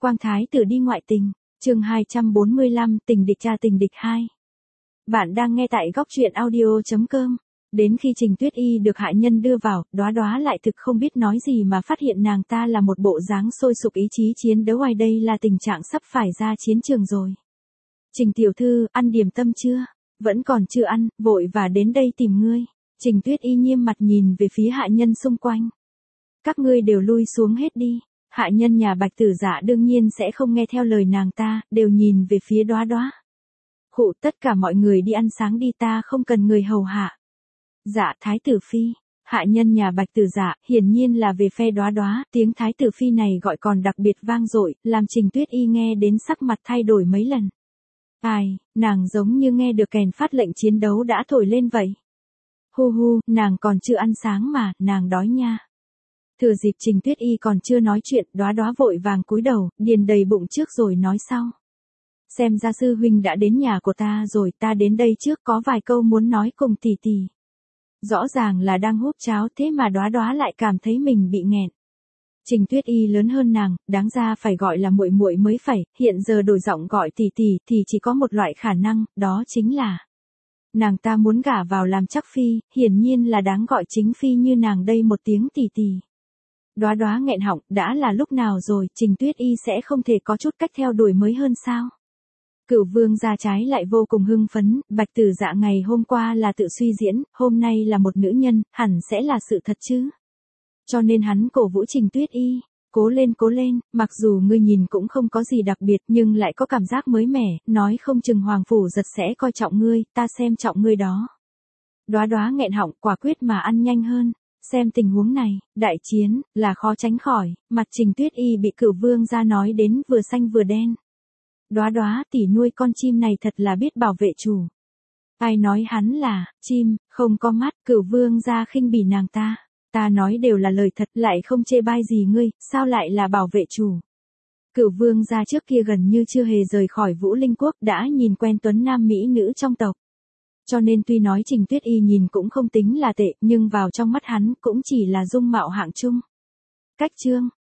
Quang thái tử đi ngoại tình, chương 245, tình địch cha tình địch 2. Bạn đang nghe tại góc truyện audio.com. Đến khi Trình Tuyết Y được hạ nhân đưa vào, Đóa Đóa lại thực không biết nói gì mà phát hiện nàng ta là một bộ dáng sôi sục ý chí chiến đấu, ngoài đây là tình trạng sắp phải ra chiến trường rồi. Trình tiểu thư, ăn điểm tâm chưa? Vẫn còn chưa ăn, vội và đến đây tìm ngươi. Trình Tuyết Y nghiêm mặt nhìn về phía hạ nhân xung quanh. Các ngươi đều lui xuống hết đi. Hạ nhân nhà Bạch Tử Dạ đương nhiên sẽ không nghe theo lời nàng ta, đều nhìn về phía Đóa Đóa. Khụ, tất cả mọi người đi ăn sáng đi, ta không cần người hầu hạ. Dạ thái tử phi. Hạ nhân nhà Bạch Tử Dạ hiển nhiên là về phe Đóa Đóa, tiếng thái tử phi này gọi còn đặc biệt vang dội, làm Trình Tuyết Y nghe đến sắc mặt thay đổi mấy lần. Ai, nàng giống như nghe được kèn phát lệnh chiến đấu đã thổi lên vậy. Hu hu, nàng còn chưa ăn sáng mà, nàng đói nha. Thừa dịp Trình Tuyết Y còn chưa nói chuyện, Đóa Đóa vội vàng cúi đầu, điền đầy bụng trước rồi nói sau. Xem ra sư huynh đã đến nhà của ta rồi, ta đến đây trước có vài câu muốn nói cùng tỷ tỷ. Rõ ràng là đang húp cháo, thế mà Đóa Đóa lại cảm thấy mình bị nghẹn. Trình Tuyết Y lớn hơn nàng, đáng ra phải gọi là muội muội mới phải, hiện giờ đổi giọng gọi tỷ tỷ thì chỉ có một loại khả năng, đó chính là nàng ta muốn gả vào làm chắc phi, hiển nhiên là đáng gọi chính phi như nàng đây một tiếng tỷ tỷ. Đóa Đóa nghẹn họng, đã là lúc nào rồi, Trình Tuyết Y sẽ không thể có chút cách theo đuổi mới hơn sao? Cửu vương gia trái lại vô cùng hưng phấn, Bạch Tử Dạ ngày hôm qua là tự suy diễn, hôm nay là một nữ nhân, hẳn sẽ là sự thật chứ. Cho nên hắn cổ vũ Trình Tuyết Y, cố lên, mặc dù ngươi nhìn cũng không có gì đặc biệt nhưng lại có cảm giác mới mẻ, nói không chừng Hoàng Phủ Giật sẽ coi trọng ngươi, ta xem trọng ngươi đó. Đóa Đóa nghẹn họng, quả quyết mà ăn nhanh hơn. Xem tình huống này, đại chiến, là khó tránh khỏi, mặt Trình Tuyết Y bị Cửu vương gia nói đến vừa xanh vừa đen. Đóa Đóa tỷ nuôi con chim này thật là biết bảo vệ chủ. Ai nói hắn là, chim, không có mắt, Cửu vương gia khinh bỉ nàng ta. Ta nói đều là lời thật, lại không chê bai gì ngươi, sao lại là bảo vệ chủ. Cửu vương gia trước kia gần như chưa hề rời khỏi Vũ Linh Quốc, đã nhìn quen tuấn nam mỹ nữ trong tộc. Cho nên tuy nói Trình Tuyết Y nhìn cũng không tính là tệ, nhưng vào trong mắt hắn cũng chỉ là dung mạo hạng trung. Cách chương,